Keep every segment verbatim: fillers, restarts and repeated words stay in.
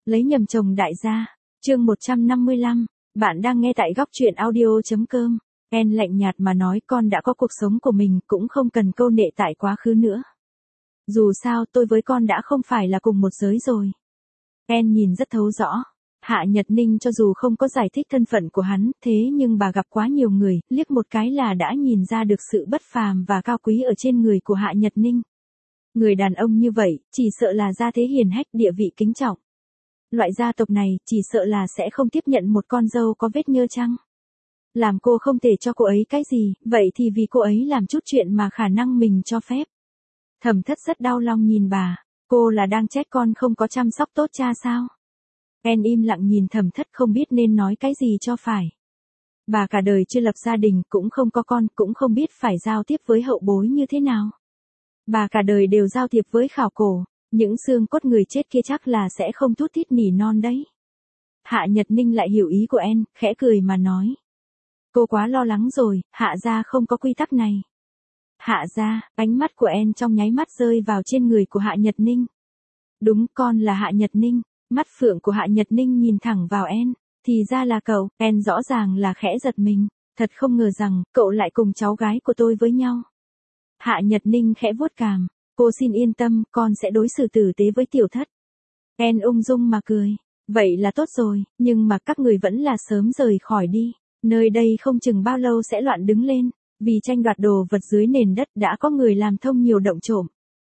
Lấy nhầm chồng đại gia. Chương một trăm năm mươi lăm. Bạn đang nghe tại góc truyện audio.com. En lạnh nhạt mà nói, con đã có cuộc sống của mình, cũng không cần câu nệ tại quá khứ nữa. Dù sao tôi với con đã không phải là cùng một giới rồi. En nhìn rất thấu rõ. Hạ Nhật Ninh cho dù không có giải thích thân phận của hắn, thế nhưng bà gặp quá nhiều người, liếc một cái là đã nhìn ra được sự bất phàm và cao quý ở trên người của Hạ Nhật Ninh. Người đàn ông như vậy, chỉ sợ là gia thế hiền hách, địa vị kính trọng. Loại gia tộc này, chỉ sợ là sẽ không tiếp nhận một con dâu có vết nhơ chăng? Làm cô không thể cho cô ấy cái gì, vậy thì vì cô ấy làm chút chuyện mà khả năng mình cho phép. Thẩm Thất rất đau lòng nhìn bà, cô là đang trách con không có chăm sóc tốt cha sao? En im lặng nhìn Thẩm Thất, không biết nên nói cái gì cho phải. Bà cả đời chưa lập gia đình, cũng không có con, cũng không biết phải giao tiếp với hậu bối như thế nào. Bà cả đời đều giao thiệp với khảo cổ, những xương cốt người chết kia chắc là sẽ không thút thít nỉ non đấy. Hạ Nhật Ninh lại hiểu ý của En, khẽ cười mà nói. Cô quá lo lắng rồi, Hạ gia không có quy tắc này. Hạ gia, ánh mắt của En trong nháy mắt rơi vào trên người của Hạ Nhật Ninh. Đúng, con là Hạ Nhật Ninh. Mắt phượng của Hạ Nhật Ninh nhìn thẳng vào En, thì ra là cậu. En rõ ràng là khẽ giật mình, thật không ngờ rằng cậu lại cùng cháu gái của tôi với nhau. Hạ Nhật Ninh khẽ vuốt cằm, cô xin yên tâm, con sẽ đối xử tử tế với tiểu thất. En ung dung mà cười, vậy là tốt rồi, nhưng mà các người vẫn là sớm rời khỏi đi, nơi đây không chừng bao lâu sẽ loạn đứng lên, vì tranh đoạt đồ vật dưới nền đất đã có người làm thông nhiều động trộm.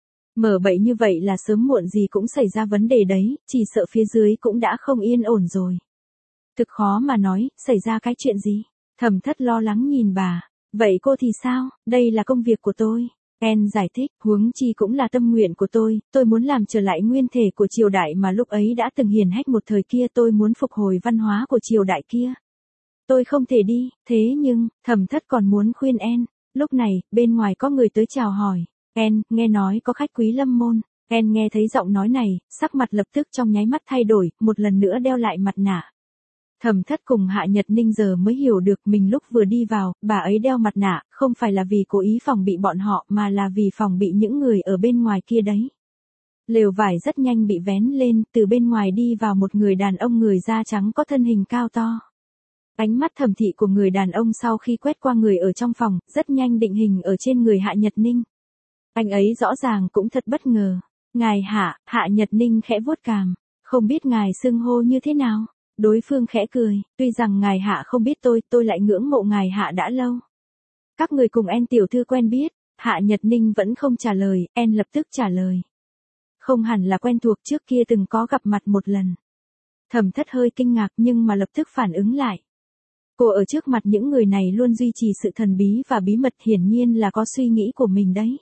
Mở bậy như vậy là sớm muộn gì cũng xảy ra vấn đề đấy, chỉ sợ phía dưới cũng đã không yên ổn rồi. Thực khó mà nói, xảy ra cái chuyện gì? Thẩm Thất lo lắng nhìn bà, vậy cô thì sao, đây là công việc của tôi. En giải thích, huống chi cũng là tâm nguyện của tôi, tôi muốn làm trở lại nguyên thể của triều đại mà lúc ấy đã từng hiển hách một thời kia, tôi muốn phục hồi văn hóa của triều đại kia. Tôi không thể đi, thế nhưng, Thẩm Thất còn muốn khuyên En. Lúc này, bên ngoài có người tới chào hỏi. En, nghe nói có khách quý lâm môn. En nghe thấy giọng nói này, sắc mặt lập tức trong nháy mắt thay đổi, một lần nữa đeo lại mặt nạ. Thẩm Thất cùng Hạ Nhật Ninh giờ mới hiểu được mình lúc vừa đi vào, bà ấy đeo mặt nạ, không phải là vì cố ý phòng bị bọn họ mà là vì phòng bị những người ở bên ngoài kia đấy. Lều vải rất nhanh bị vén lên, từ bên ngoài đi vào một người đàn ông người da trắng có thân hình cao to. Ánh mắt thẩm thị của người đàn ông sau khi quét qua người ở trong phòng, rất nhanh định hình ở trên người Hạ Nhật Ninh. Anh ấy rõ ràng cũng thật bất ngờ. Ngài Hạ, Hạ Nhật Ninh khẽ vuốt cằm, không biết ngài xưng hô như thế nào. Đối phương khẽ cười, tuy rằng ngài Hạ không biết tôi, tôi lại ngưỡng mộ ngài Hạ đã lâu. Các người cùng En tiểu thư quen biết. Hạ Nhật Ninh vẫn không trả lời, En lập tức trả lời. Không hẳn là quen thuộc, trước kia từng có gặp mặt một lần. Thẩm Thất hơi kinh ngạc nhưng mà lập tức phản ứng lại. Cô ở trước mặt những người này luôn duy trì sự thần bí và bí mật, hiển nhiên là có suy nghĩ của mình đấy.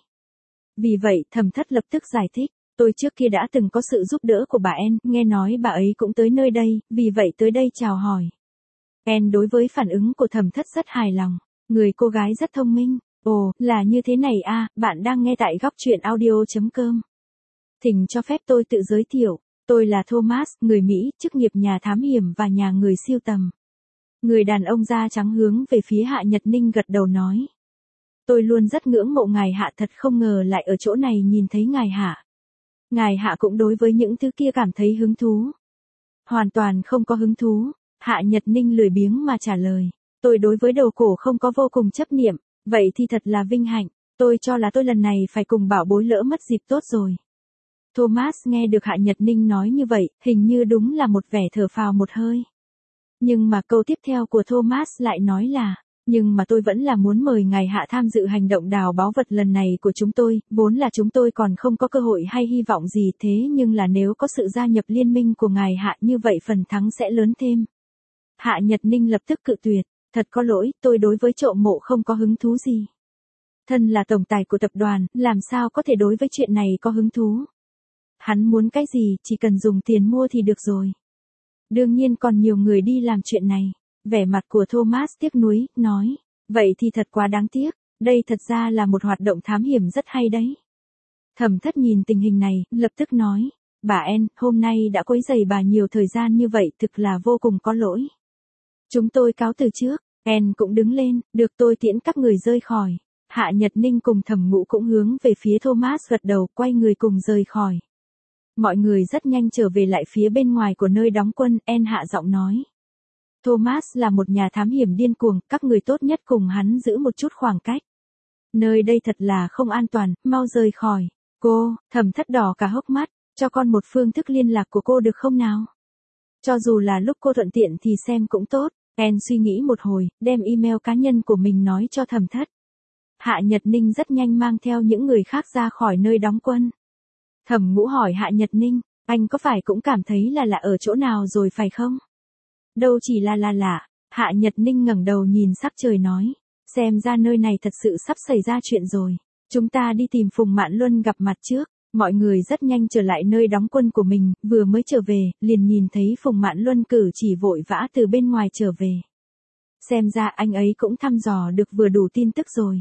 Vì vậy, Thẩm Thất lập tức giải thích, tôi trước kia đã từng có sự giúp đỡ của bà En, nghe nói bà ấy cũng tới nơi đây, vì vậy tới đây chào hỏi. En đối với phản ứng của Thẩm Thất rất hài lòng, người cô gái rất thông minh. Ồ, là như thế này à, bạn đang nghe tại góc truyện audio.com. Thỉnh cho phép tôi tự giới thiệu, tôi là Thomas, người Mỹ, chức nghiệp nhà thám hiểm và nhà người siêu tầm. Người đàn ông da trắng hướng về phía Hạ Nhật Ninh gật đầu nói. Tôi luôn rất ngưỡng mộ ngài Hạ, thật không ngờ lại ở chỗ này nhìn thấy ngài Hạ. Ngài Hạ cũng đối với những thứ kia cảm thấy hứng thú. Hoàn toàn không có hứng thú. Hạ Nhật Ninh lười biếng mà trả lời. Tôi đối với đồ cổ không có vô cùng chấp niệm, vậy thì thật là vinh hạnh. Tôi cho là tôi lần này phải cùng bảo bối lỡ mất dịp tốt rồi. Thomas nghe được Hạ Nhật Ninh nói như vậy, hình như đúng là một vẻ thở phào một hơi. Nhưng mà câu tiếp theo của Thomas lại nói là, nhưng mà tôi vẫn là muốn mời ngài Hạ tham dự hành động đào báu vật lần này của chúng tôi, vốn là chúng tôi còn không có cơ hội hay hy vọng gì, thế nhưng là nếu có sự gia nhập liên minh của ngài Hạ như vậy phần thắng sẽ lớn thêm. Hạ Nhật Ninh lập tức cự tuyệt, thật có lỗi, tôi đối với trộm mộ không có hứng thú gì. Thân là tổng tài của tập đoàn, làm sao có thể đối với chuyện này có hứng thú. Hắn muốn cái gì, chỉ cần dùng tiền mua thì được rồi. Đương nhiên còn nhiều người đi làm chuyện này. Vẻ mặt của Thomas tiếc nuối, nói, vậy thì thật quá đáng tiếc, đây thật ra là một hoạt động thám hiểm rất hay đấy. Thẩm Thất nhìn tình hình này, lập tức nói, bà En, hôm nay đã quấy rầy bà nhiều thời gian như vậy, thực là vô cùng có lỗi. Chúng tôi cáo từ trước. En cũng đứng lên, được tôi tiễn các người rời khỏi. Hạ Nhật Ninh cùng Thẩm Ngũ cũng hướng về phía Thomas gật đầu, quay người cùng rời khỏi. Mọi người rất nhanh trở về lại phía bên ngoài của nơi đóng quân, En hạ giọng nói. Thomas là một nhà thám hiểm điên cuồng, các người tốt nhất cùng hắn giữ một chút khoảng cách. Nơi đây thật là không an toàn, mau rời khỏi. Cô, Thẩm Thất đỏ cả hốc mắt, cho con một phương thức liên lạc của cô được không nào? Cho dù là lúc cô thuận tiện thì xem cũng tốt. En suy nghĩ một hồi, đem email cá nhân của mình nói cho Thẩm Thất. Hạ Nhật Ninh rất nhanh mang theo những người khác ra khỏi nơi đóng quân. Thẩm Ngũ hỏi Hạ Nhật Ninh, anh có phải cũng cảm thấy là lạ ở chỗ nào rồi phải không? Đâu chỉ là là lạ, Hạ Nhật Ninh ngẩng đầu nhìn sắc trời nói. Xem ra nơi này thật sự sắp xảy ra chuyện rồi. Chúng ta đi tìm Phùng Mạn Luân gặp mặt trước. Mọi người rất nhanh trở lại nơi đóng quân của mình, vừa mới trở về, liền nhìn thấy Phùng Mạn Luân cử chỉ vội vã từ bên ngoài trở về. Xem ra anh ấy cũng thăm dò được vừa đủ tin tức rồi.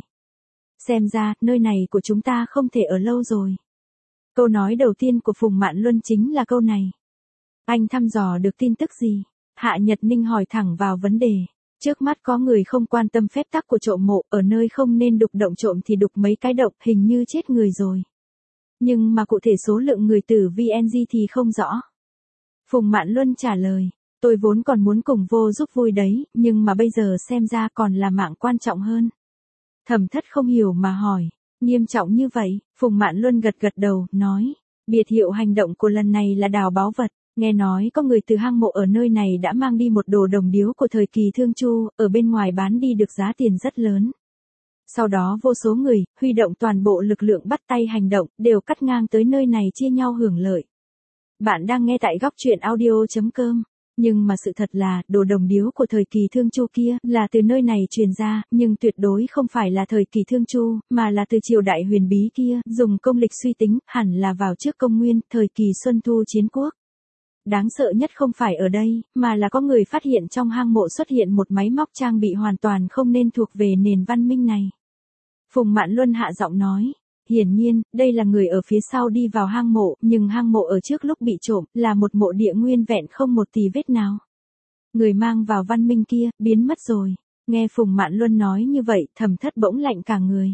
Xem ra, nơi này của chúng ta không thể ở lâu rồi. Câu nói đầu tiên của Phùng Mạn Luân chính là câu này. Anh thăm dò được tin tức gì? Hạ Nhật Ninh hỏi thẳng vào vấn đề. Trước mắt có người không quan tâm phép tắc của trộm mộ, ở nơi không nên đục động trộm thì đục mấy cái động, hình như chết người rồi. Nhưng mà cụ thể số lượng người tử vê en giê thì không rõ. Phùng Mạn Luân trả lời, tôi vốn còn muốn cùng vô giúp vui đấy, nhưng mà bây giờ xem ra còn là mạng quan trọng hơn. Thẩm Thất không hiểu mà hỏi, nghiêm trọng như vậy? Phùng Mạn Luân gật gật đầu, nói, biệt hiệu hành động của lần này là đào báu vật. Nghe nói có người từ hang mộ ở nơi này đã mang đi một đồ đồng điếu của thời kỳ Thương Chu, ở bên ngoài bán đi được giá tiền rất lớn. Sau đó vô số người, huy động toàn bộ lực lượng bắt tay hành động, đều cắt ngang tới nơi này chia nhau hưởng lợi. Bạn đang nghe tại góc truyện audio chấm com. Nhưng mà sự thật là, đồ đồng điếu của thời kỳ Thương Chu kia, là từ nơi này truyền ra, nhưng tuyệt đối không phải là thời kỳ Thương Chu, mà là từ triều đại huyền bí kia, dùng công lịch suy tính, hẳn là vào trước công nguyên, thời kỳ Xuân Thu chiến quốc. Đáng sợ nhất không phải ở đây, mà là có người phát hiện trong hang mộ xuất hiện một máy móc trang bị hoàn toàn không nên thuộc về nền văn minh này. Phùng Mạn Luân hạ giọng nói, hiển nhiên, đây là người ở phía sau đi vào hang mộ, nhưng hang mộ ở trước lúc bị trộm, là một mộ địa nguyên vẹn không một tì vết nào. Người mang vào văn minh kia, biến mất rồi. Nghe Phùng Mạn Luân nói như vậy, Thẩm Thất bỗng lạnh cả người.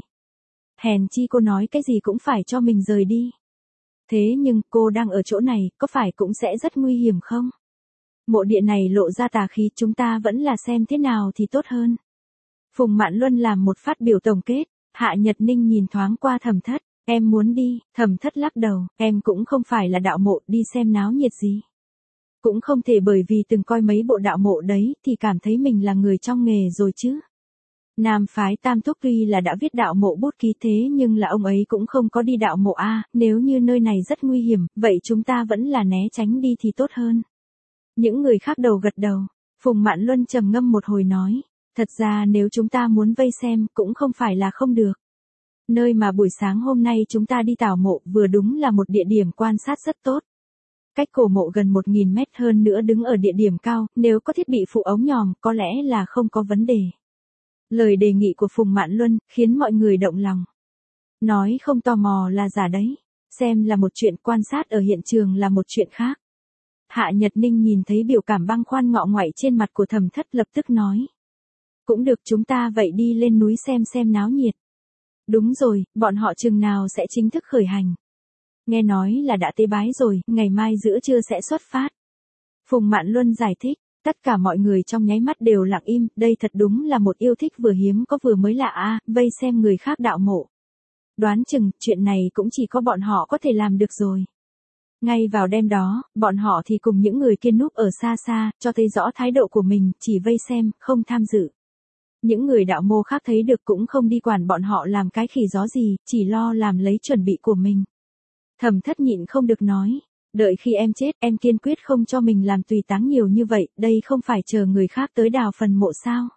Hèn chi cô nói cái gì cũng phải cho mình rời đi. Thế nhưng, cô đang ở chỗ này, có phải cũng sẽ rất nguy hiểm không? Mộ địa này lộ ra tà khí, chúng ta vẫn là xem thế nào thì tốt hơn. Phùng Mạn Luân làm một phát biểu tổng kết, Hạ Nhật Ninh nhìn thoáng qua Thẩm Thất, em muốn đi, Thẩm Thất lắc đầu, em cũng không phải là đạo mộ, đi xem náo nhiệt gì. Cũng không thể bởi vì từng coi mấy bộ đạo mộ đấy, thì cảm thấy mình là người trong nghề rồi chứ. Nam phái Tam Thúc tuy là đã viết đạo mộ bút ký thế nhưng là ông ấy cũng không có đi đạo mộ a, nếu như nơi này rất nguy hiểm, vậy chúng ta vẫn là né tránh đi thì tốt hơn. Những người khác đầu gật đầu, Phùng Mạn Luân trầm ngâm một hồi nói, thật ra nếu chúng ta muốn vây xem cũng không phải là không được. Nơi mà buổi sáng hôm nay chúng ta đi tảo mộ vừa đúng là một địa điểm quan sát rất tốt. Cách cổ mộ gần một nghìn mét hơn nữa đứng ở địa điểm cao, nếu có thiết bị phụ ống nhòm có lẽ là không có vấn đề. Lời đề nghị của Phùng Mạn Luân khiến mọi người động lòng. Nói không tò mò là giả đấy. Xem là một chuyện, quan sát ở hiện trường là một chuyện khác. Hạ Nhật Ninh nhìn thấy biểu cảm băng khoăn ngọ ngoại trên mặt của Thẩm Thất lập tức nói. Cũng được, chúng ta vậy đi lên núi xem xem náo nhiệt. Đúng rồi, bọn họ chừng nào sẽ chính thức khởi hành. Nghe nói là đã tế bái rồi, ngày mai giữa trưa sẽ xuất phát. Phùng Mạn Luân giải thích. Tất cả mọi người trong nháy mắt đều lặng im, đây thật đúng là một yêu thích vừa hiếm có vừa mới lạ a, vây xem người khác đạo mộ. Đoán chừng, chuyện này cũng chỉ có bọn họ có thể làm được rồi. Ngay vào đêm đó, bọn họ thì cùng những người kia núp ở xa xa, cho thấy rõ thái độ của mình, chỉ vây xem, không tham dự. Những người đạo mô khác thấy được cũng không đi quản bọn họ làm cái khỉ gió gì, chỉ lo làm lấy chuẩn bị của mình. Thẩm Thất nhịn không được nói. Đợi khi em chết, em kiên quyết không cho mình làm tùy táng nhiều như vậy, đây không phải chờ người khác tới đào phần mộ sao?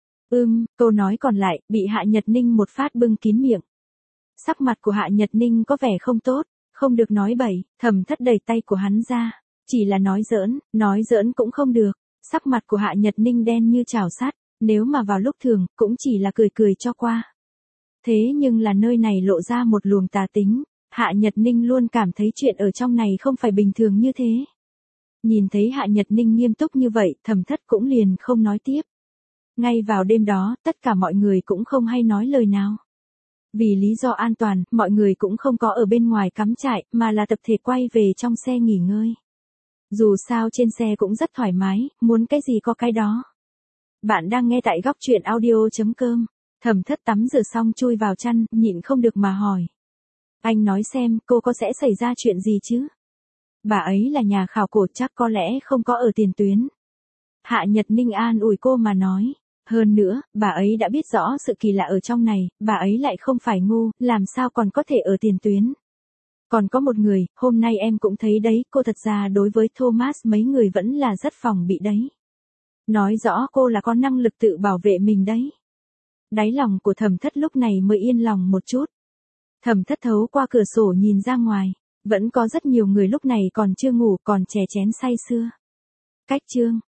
Ưm, câu nói còn lại, bị Hạ Nhật Ninh một phát bưng kín miệng. Sắc mặt của Hạ Nhật Ninh có vẻ không tốt, không được nói bậy, Thẩm Thất đẩy tay của hắn ra. Chỉ là nói giỡn, nói giỡn cũng không được. Sắc mặt của Hạ Nhật Ninh đen như chảo sắt, nếu mà vào lúc thường, cũng chỉ là cười cười cho qua. Thế nhưng là nơi này lộ ra một luồng tà tính. Hạ Nhật Ninh luôn cảm thấy chuyện ở trong này không phải bình thường như thế. Nhìn thấy Hạ Nhật Ninh nghiêm túc như vậy, Thẩm Thất cũng liền không nói tiếp. Ngay vào đêm đó, tất cả mọi người cũng không hay nói lời nào. Vì lý do an toàn, mọi người cũng không có ở bên ngoài cắm trại, mà là tập thể quay về trong xe nghỉ ngơi. Dù sao trên xe cũng rất thoải mái, muốn cái gì có cái đó. Bạn đang nghe tại góc truyện audio.com. Thẩm Thất tắm rửa xong chui vào chăn, nhịn không được mà hỏi. Anh nói xem, cô có sẽ xảy ra chuyện gì chứ? Bà ấy là nhà khảo cổ, chắc có lẽ không có ở tiền tuyến. Hạ Nhật Ninh an ủi cô mà nói. Hơn nữa, bà ấy đã biết rõ sự kỳ lạ ở trong này, bà ấy lại không phải ngu, làm sao còn có thể ở tiền tuyến. Còn có một người, hôm nay em cũng thấy đấy, cô thật ra đối với Thomas mấy người vẫn là rất phòng bị đấy. Nói rõ cô là có năng lực tự bảo vệ mình đấy. Đáy lòng của Thẩm Thất lúc này mới yên lòng một chút. Thẩm Thất thấu qua cửa sổ nhìn ra ngoài, vẫn có rất nhiều người lúc này còn chưa ngủ, còn chè chén say sưa. Cách chương